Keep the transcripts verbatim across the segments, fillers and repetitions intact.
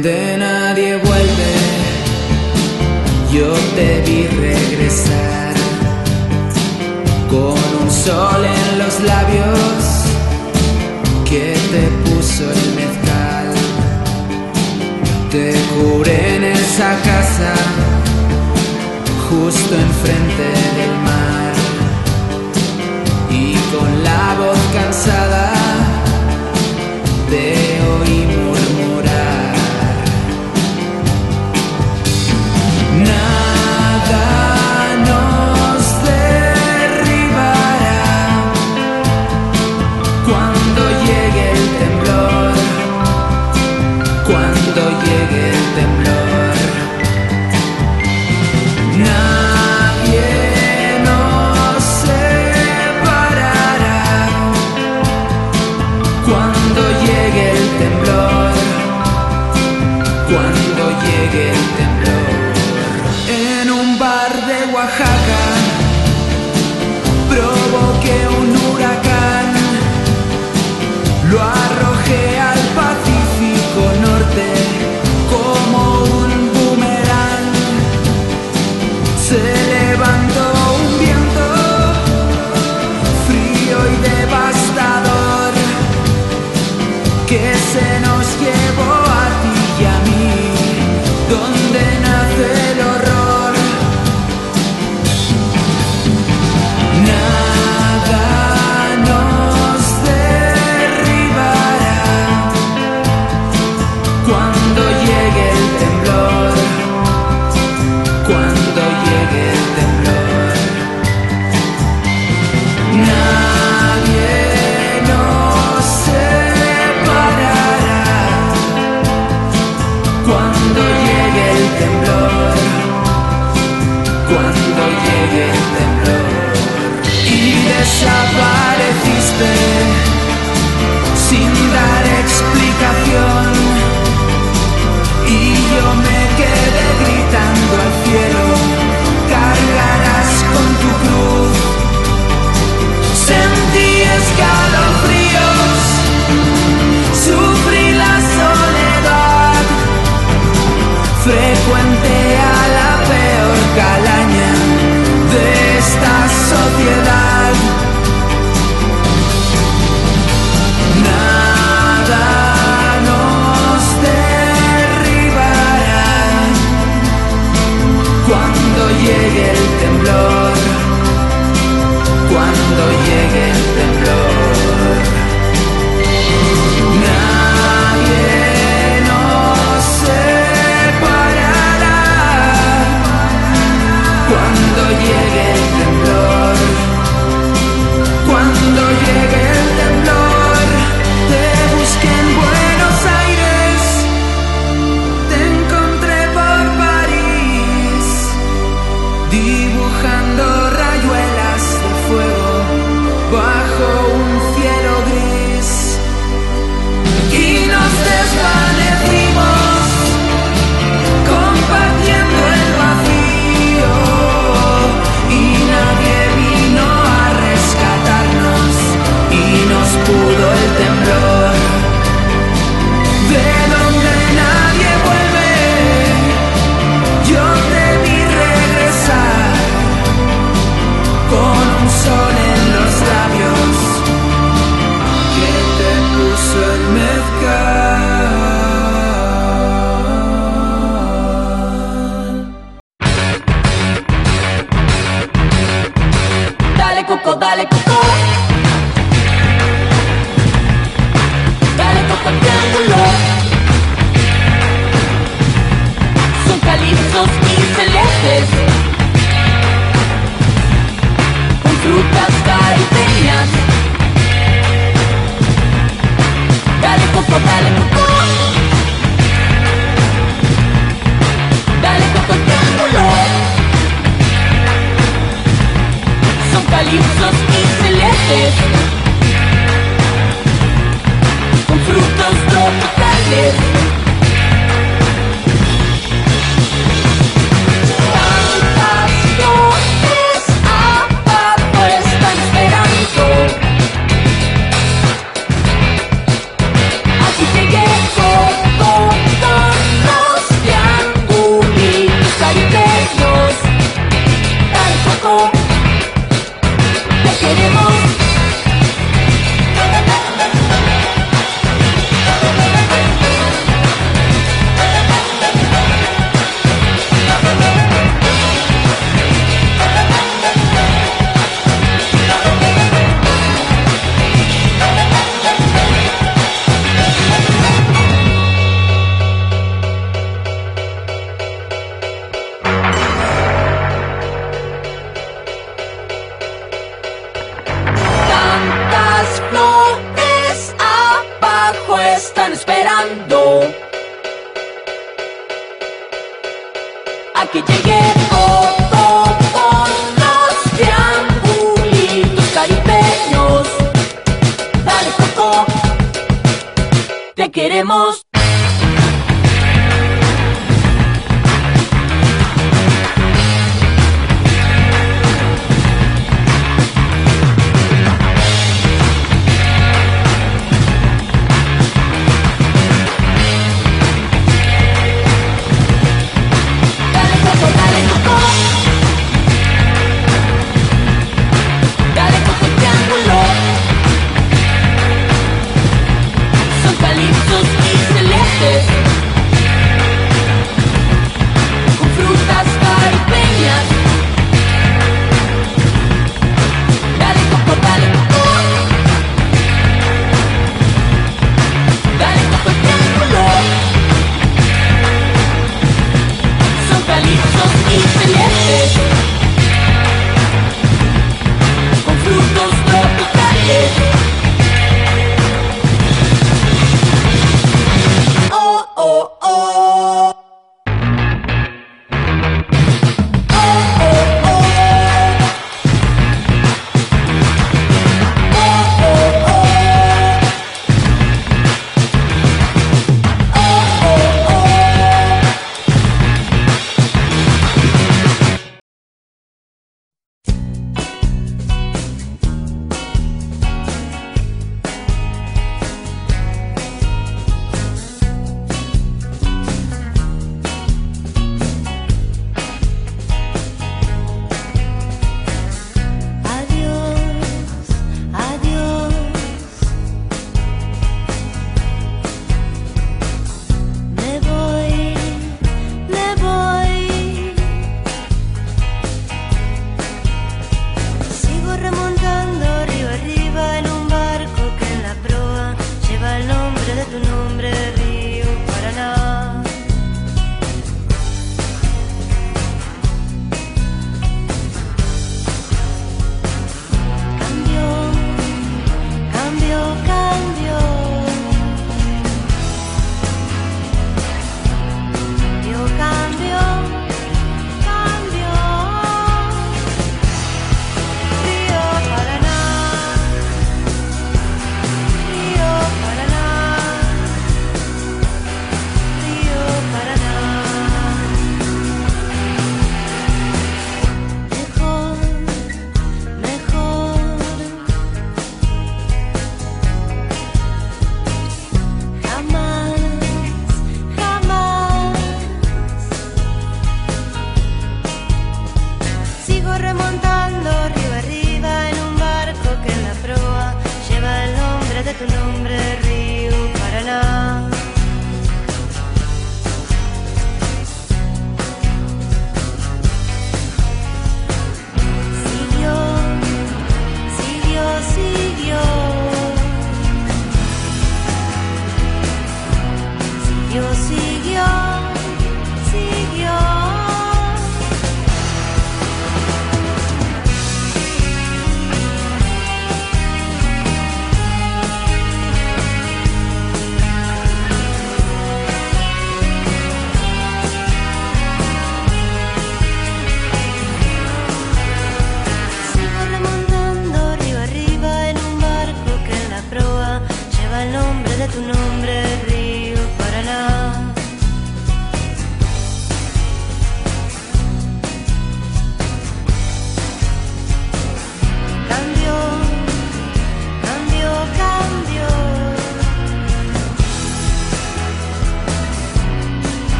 donde nadie vuelve, yo te vi regresar con un sol en los labios que te puso el mezcal. Te curé en esa casa justo enfrente del mar, y con la voz cansada te oí murmurar: nada nos derribará cuando llegue el temblor, cuando llegue el temblor. Nadie nos separará cuando llegue el temblor, cuando llegue el temblor. En un bar de Oaxaca provoqué un huracán, lo arrojé al Pacífico Norte como un boomerang. Se levantó un viento frío y devastador que se nos llevó a ti y a mí, donde nace el horror. Nada nos derribará cuando llegue el temblor, cuando llegue el temblor. Nadie nos separará cuando llegue el temblor, cuando llegue el temblor. Y desapareciste sin dar explicación, y yo me quedé gritando al cielo: cargarás con tu cruz. Sentí escalofríos, sufrí la soledad, frecuente a la peor calaña de esta sociedad. Nada nos derribará cuando llegue el temblor, cuando llegue el temblor. Nadie nos separará a que llegue todos los triangulitos caribeños. Dale Coco, te queremos.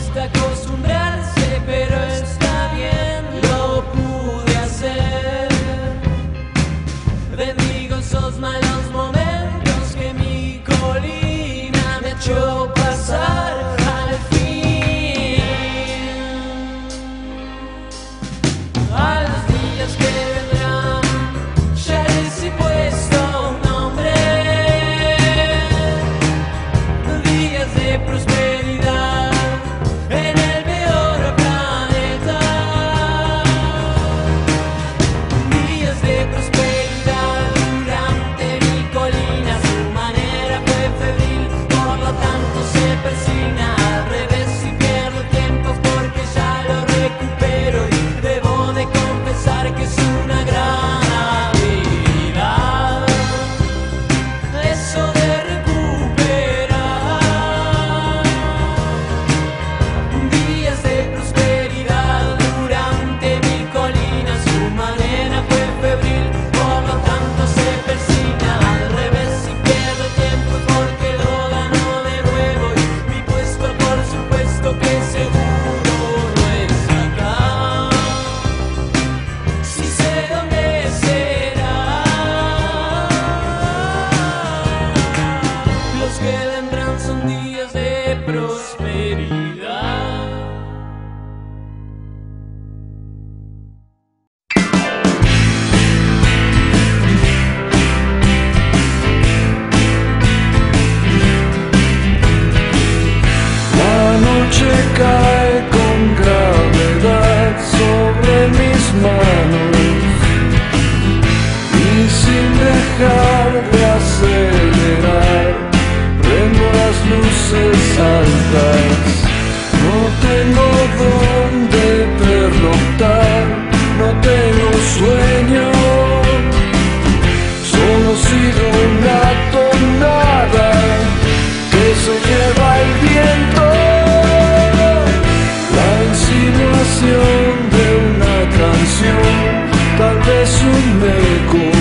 cuesta acostumbrarse, pero está bien, lo pude hacer. Bendigo esos malos momentos que mi colina me echó pasar al fin. A los días que vendrán ya les he puesto un nombre. Días de prosperidad en el peor planeta. Días de prosperidad durante mi colina. Su manera fue febril, por lo tanto se persigna al revés y pierdo tiempo porque ya lo recupero y debo de confesar que es una gran habilidad eso de recuperar. Días de prosperidad durante mi colina. Su manera fue febril, por lo tanto se persigna al revés y pierdo tiempo porque lo gano de nuevo y mi puesto por supuesto que seguro no es acá. Si sé dónde será. Los que vendrán son días de prosperidad. La noche cae con gravedad sobre mis manos y sin dejar de acelerar prendo las luces altas. No tengo dónde pernoctar, no tengo sueño, solo sigo una tonada que se lleva el viento. La insinuación de una canción, tal vez un eco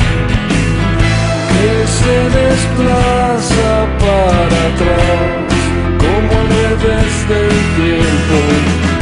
que se desplaza para atrás como al revés del tiempo.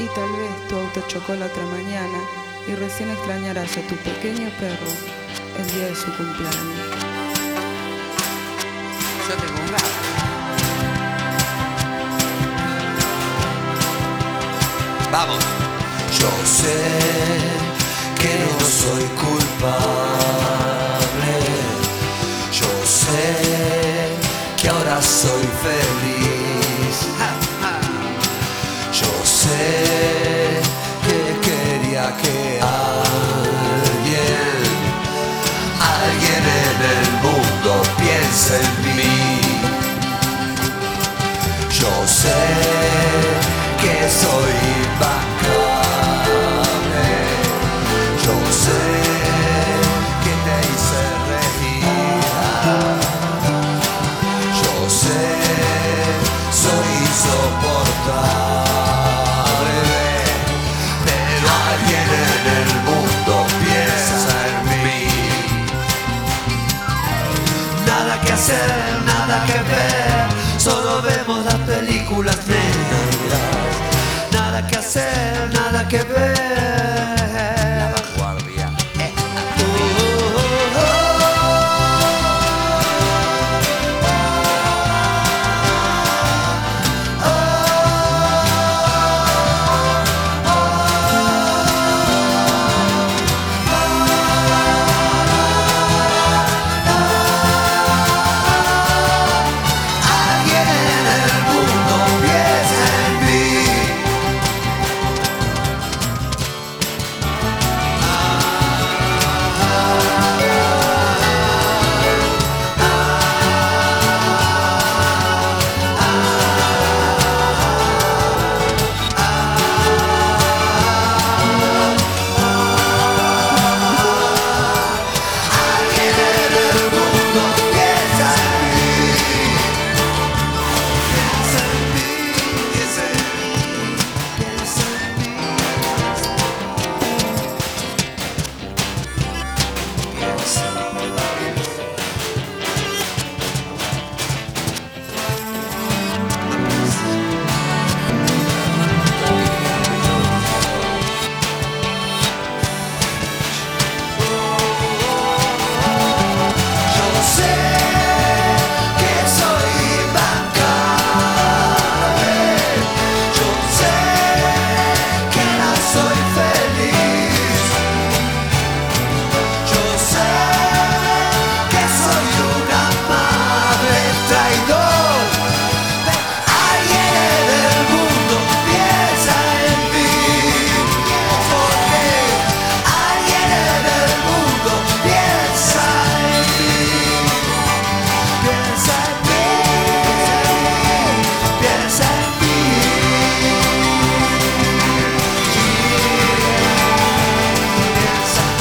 Y tal vez tu auto chocó la otra mañana y recién extrañarás a tu pequeño perro el día de su cumpleaños. Yo tengo un gato. Vamos. Yo sé que no soy culpable. Yo sé que ahora soy feliz. Yo sé que quería que alguien, alguien en el mundo piense en mí. Yo sé que soy impacable. Yo sé que te hice reír. Yo sé, soy insoportable, pero alguien en el mundo piensa en mí. Nada que hacer, nada que ver, solo vemos las películas negras. Nada que hacer, nada que ver. La vanguardia. Eh. Alguien en el mundo piensa en mí. Alguien en el mundo piensa en mí. Piensa en mí, piensa en mí, piensa en mí. Piensa en mí. Yo sé que soy impacable. Yo sé que no soy feliz. Yo sé que soy un amable traidor. Alguien en el mundo piensa en mí. Porque alguien en el mundo piensa en mí. Piensa en mí. Piensa en mí. Piensa en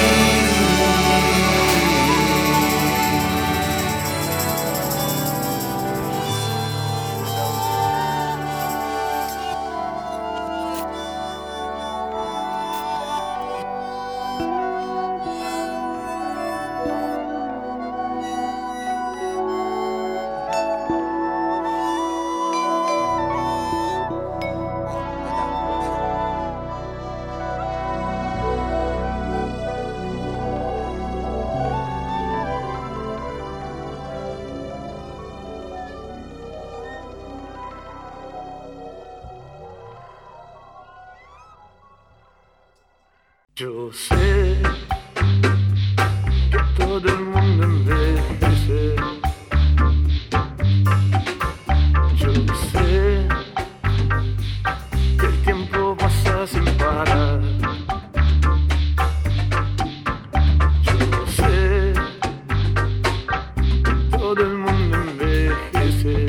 Yo sé que todo el mundo envejece. Yo sé que el tiempo pasa sin parar. Yo sé que todo el mundo envejece.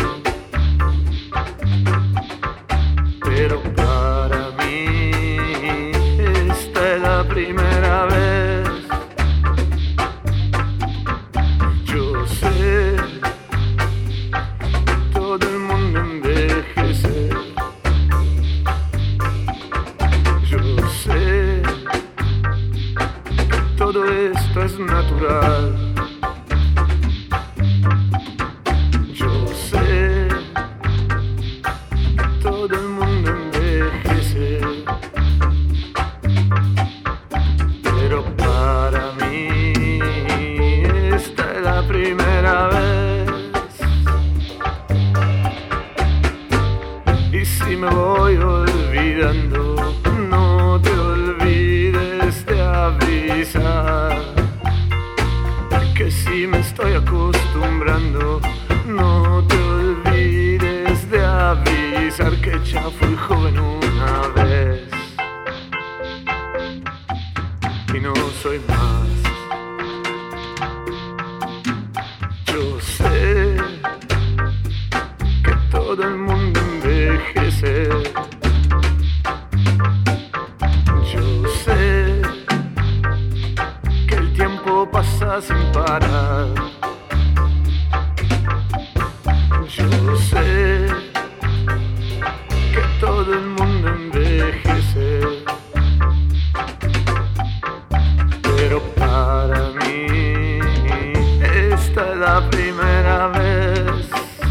Pero para mí esta es la primera vez primera vez. Y si me voy olvidando, no te olvides de avisar. Que si me estoy acostumbrando, no te olvides de avisar que ya fui joven una vez y no soy más. Yo sé que todo el mundo envejece. Yo sé que el tiempo pasa sin parar. Yo sé que todo el mundo envejece, pero para mí esta es la primera vez.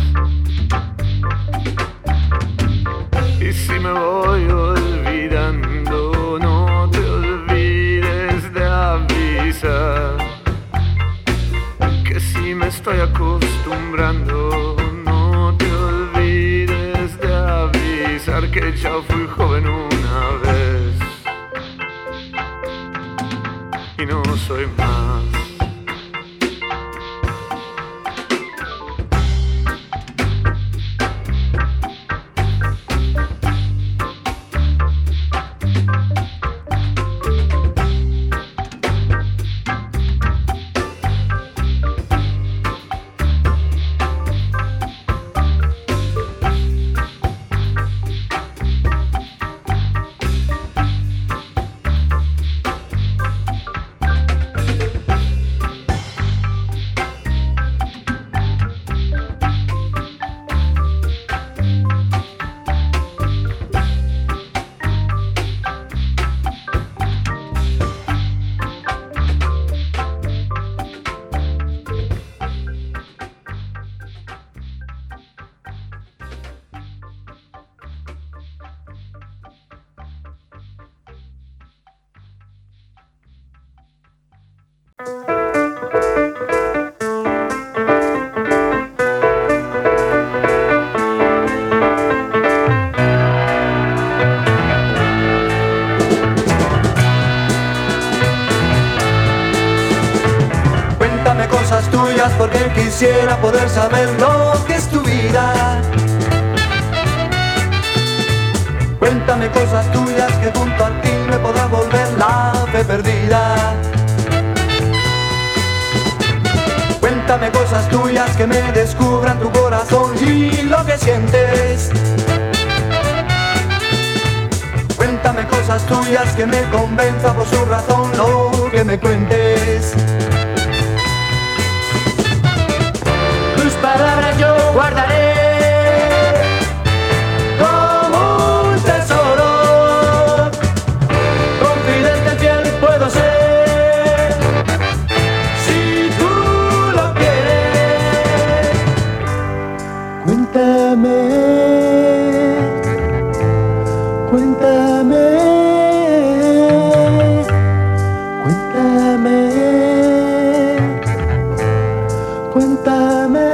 Y si me voy olvidando, no te olvides de avisar. Que si me estoy acostumbrando, no te olvides de avisar que ya fui joven una vez y no soy más. Porque quisiera poder saber lo que es tu vida. Cuéntame cosas tuyas que junto a ti me podrá volver la fe perdida. Cuéntame cosas tuyas que me descubran tu corazón y lo que sientes. Cuéntame cosas tuyas que me convenza por su razón lo que me cuentes. Tus palabras yo guardaré como un tesoro. Confidente fiel puedo ser si tú lo quieres. Cuéntame, cuéntame, cuéntame. Cuéntame.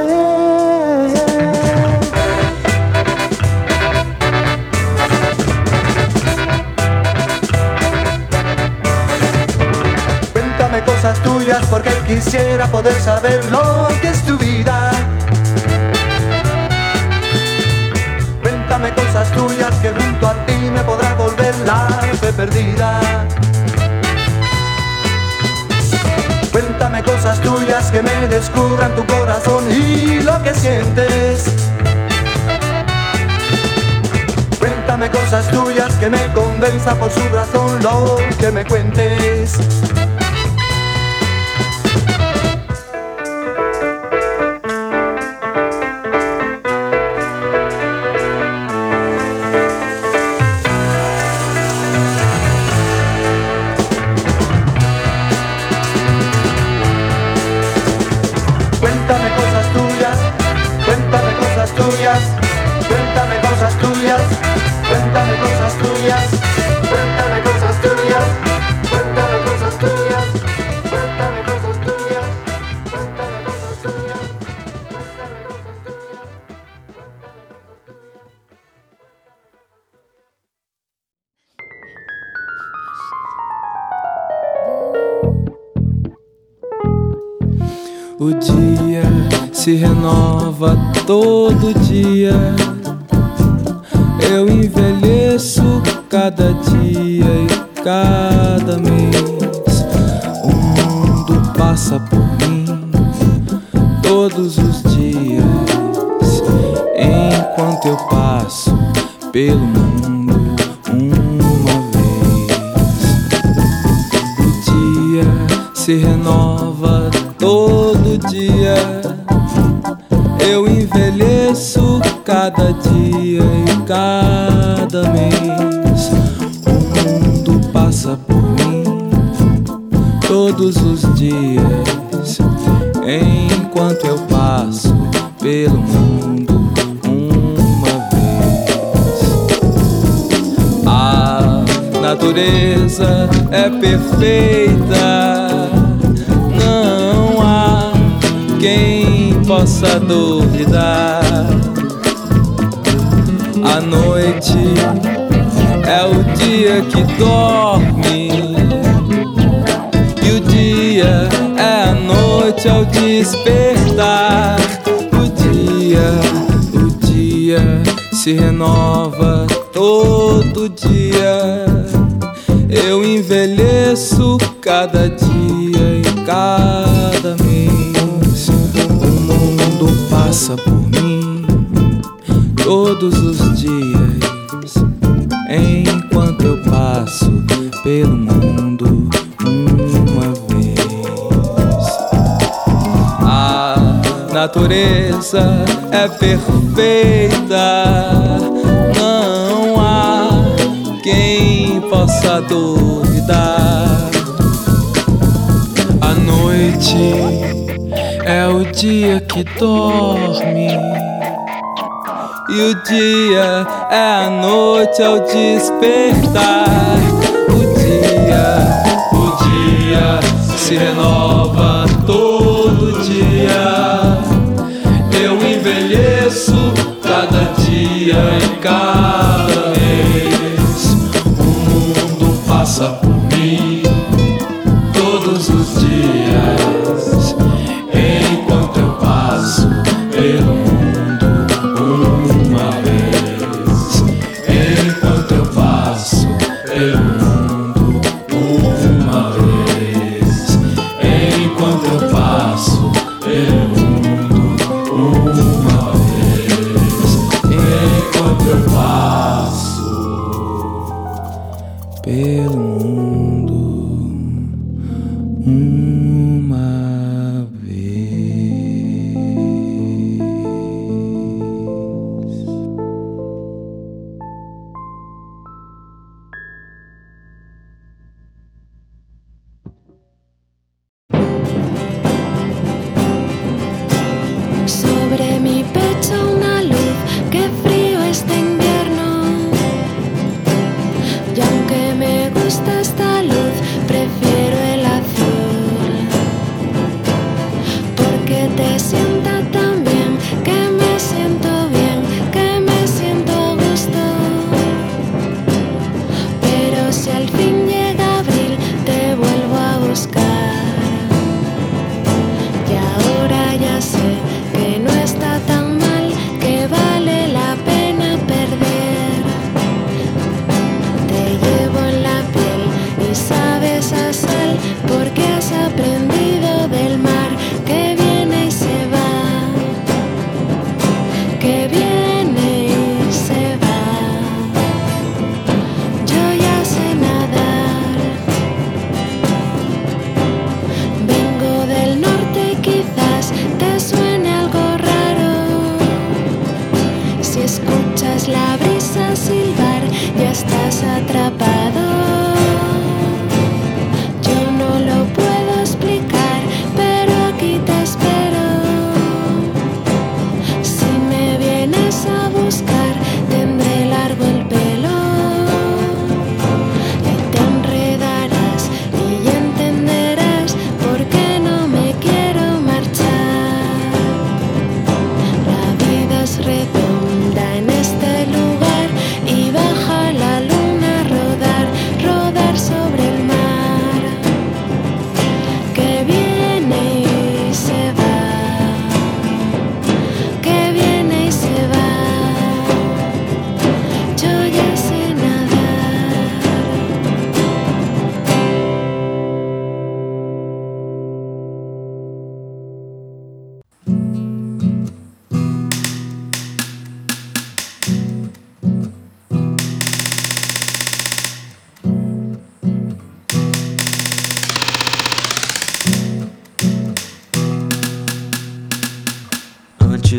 Cuéntame cosas tuyas porque quisiera poder saber lo que es tu vida. Cuéntame cosas tuyas que junto a ti me podrá volver la fe perdida. Cuéntame cosas tuyas que me descubran tu corazón y lo que sientes. Cuéntame cosas tuyas que me convenza por su razón lo que me cuentes. Cuéntame cosas tuyas, cuéntame cosas tuyas, cuéntame cosas tuyas, cuéntame cosas tuyas, cuéntame cosas tuyas. O dia se renova todo dia. Eu envelheço cada dia e cada mês. O mundo passa por mim todos os dias, enquanto eu passo pelo mundo uma vez. O dia se renova todo dia. Eu envelheço cada dia e cada mês. O mundo passa por mim todos os dias, enquanto eu passo pelo mundo uma vez. A natureza é perfeita, não há quem possa duvidar. A noite é o dia que dorme, e o dia é a noite ao despertar. O dia, o dia se renova todo dia. Eu envelheço cada dia e cada mês. O mundo passa por mim todos os dias, enquanto eu passo pelo mundo uma vez. A natureza é perfeita, não há quem possa duvidar. A noite é o dia que dorme, e o dia é a noite ao despertar. O dia, o dia se renova todo dia. Eu envelheço cada dia e cada mês. O mundo passa por mim todos os dias, enquanto eu passo pelo mundo uma vez. Enquanto eu passo pelo mundo uma vez. Enquanto eu passo pelo mundo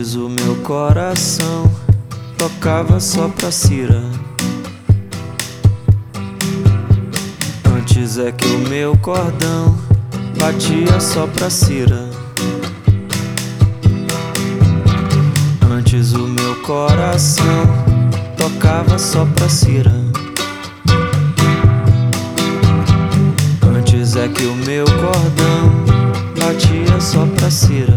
Antes o meu coração tocava só pra Cira. Antes é que o meu cordão batia só pra Cira. Antes o meu coração tocava só pra Cira. Antes é que o meu cordão batia só pra Cira.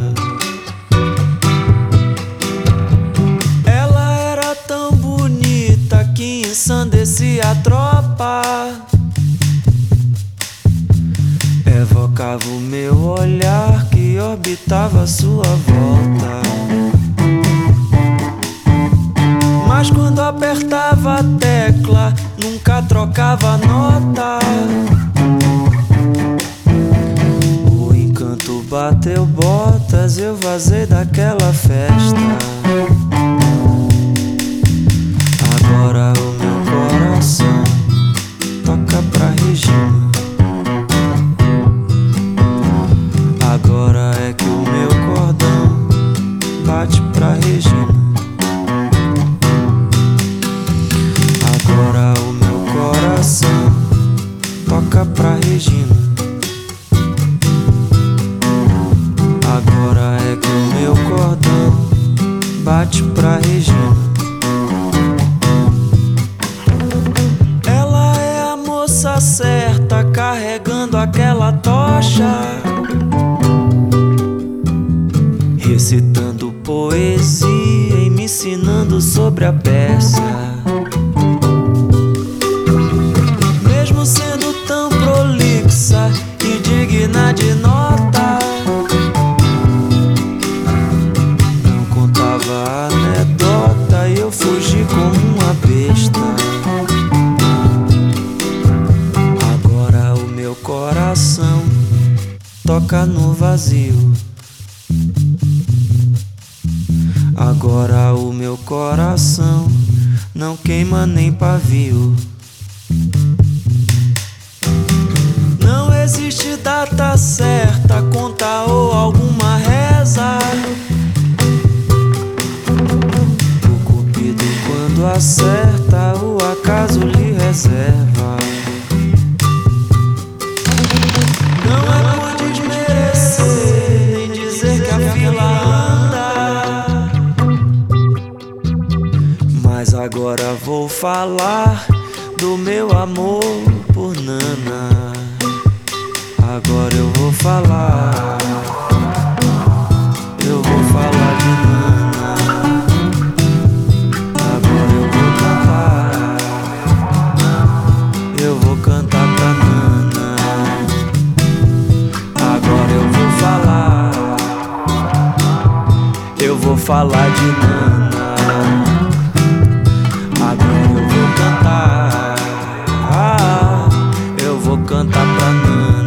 Ela era tão bonita que ensandecia a tropa. Evocava o meu olhar que orbitava a sua volta. Mas quando apertava a tecla, nunca trocava nota. O encanto bateu botas, eu vazei daquela festa. Agora o meu coração toca pra Regina. Agora é que o meu cordão bate pra Regina. Agora o meu coração toca pra Regina. Agora é que o meu cordão bate pra Regina. Ela é a moça certa carregando aquela tocha, recitando poesia e me ensinando sobre a Pérsia. Mesmo sendo tão prolixa e digna de nota, não contava anedota e eu fugi como uma besta. Agora o meu coração toca no vazio. Agora o meu coração não queima nem pavio. Não existe data certa, conta ou alguma reza. O cupido quando acerta, o acaso lhe reserva. Não é por desmerecer, nem dizer que a fila anda, mas agora vou falar do meu amor por Nana. Agora eu vou falar, eu vou falar de Nana. Agora eu vou cantar, eu vou cantar pra Nana. Agora eu vou falar, eu vou falar de Nana. Agora eu vou cantar, ah, eu vou cantar pra Nana.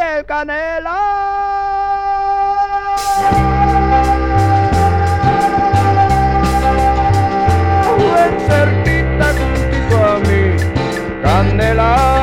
el Canela. Ven cerquita juntito a mí, Candela.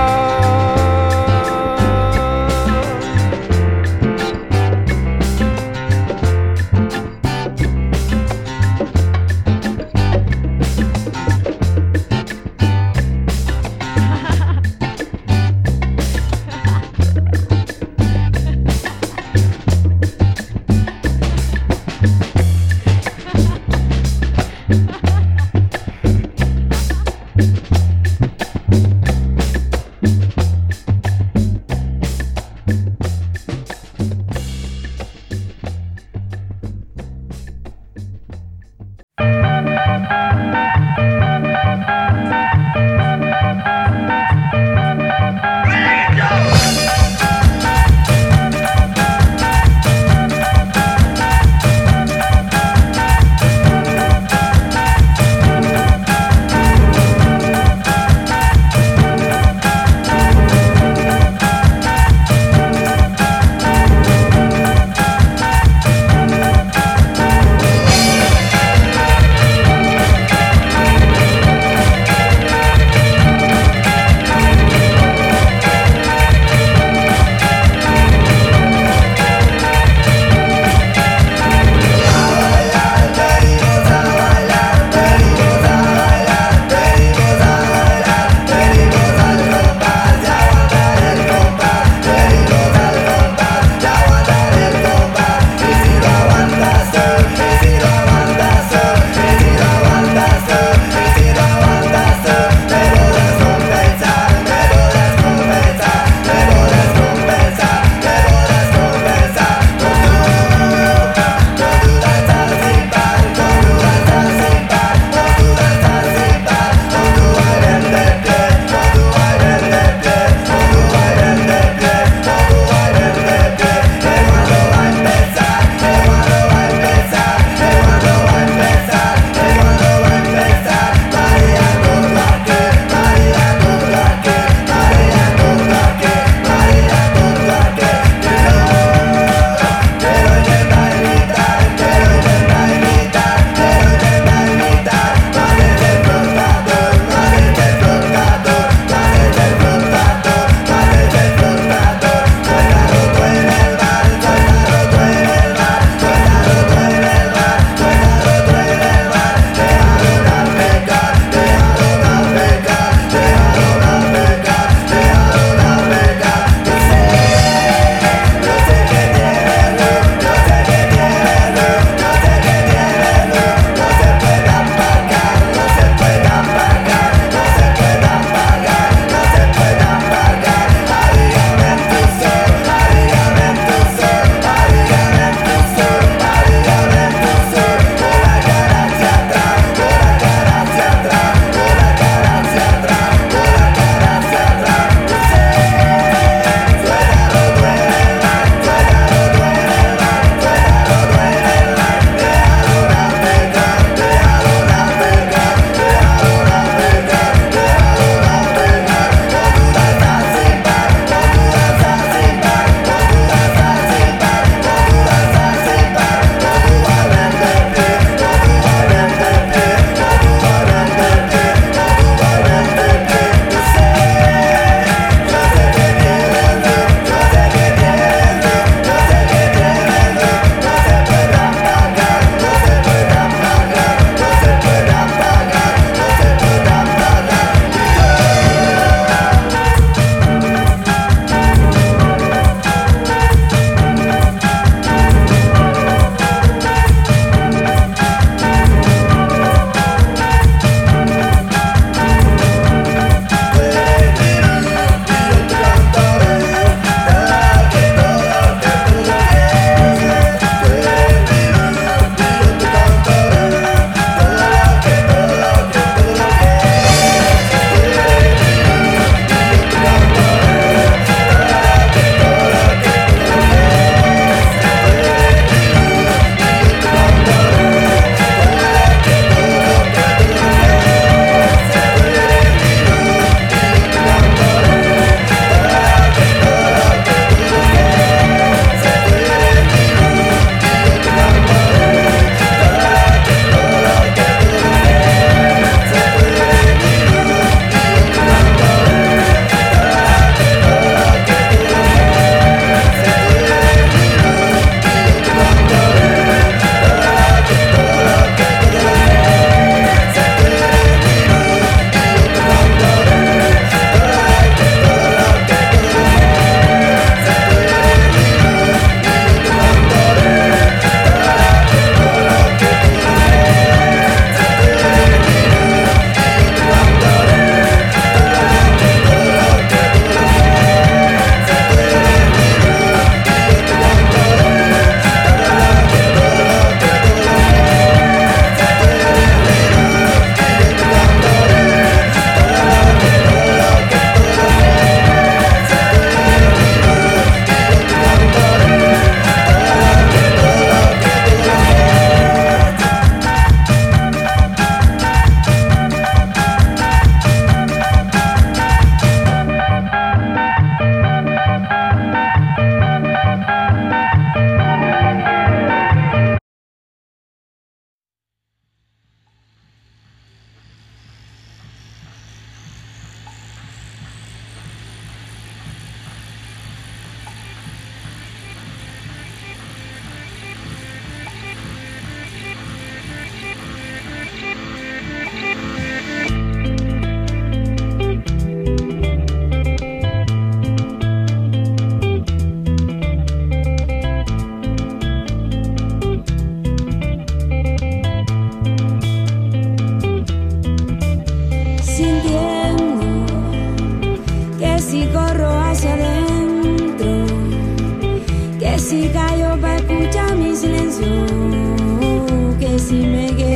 si callo para escuchar mi silencio, que si me quedo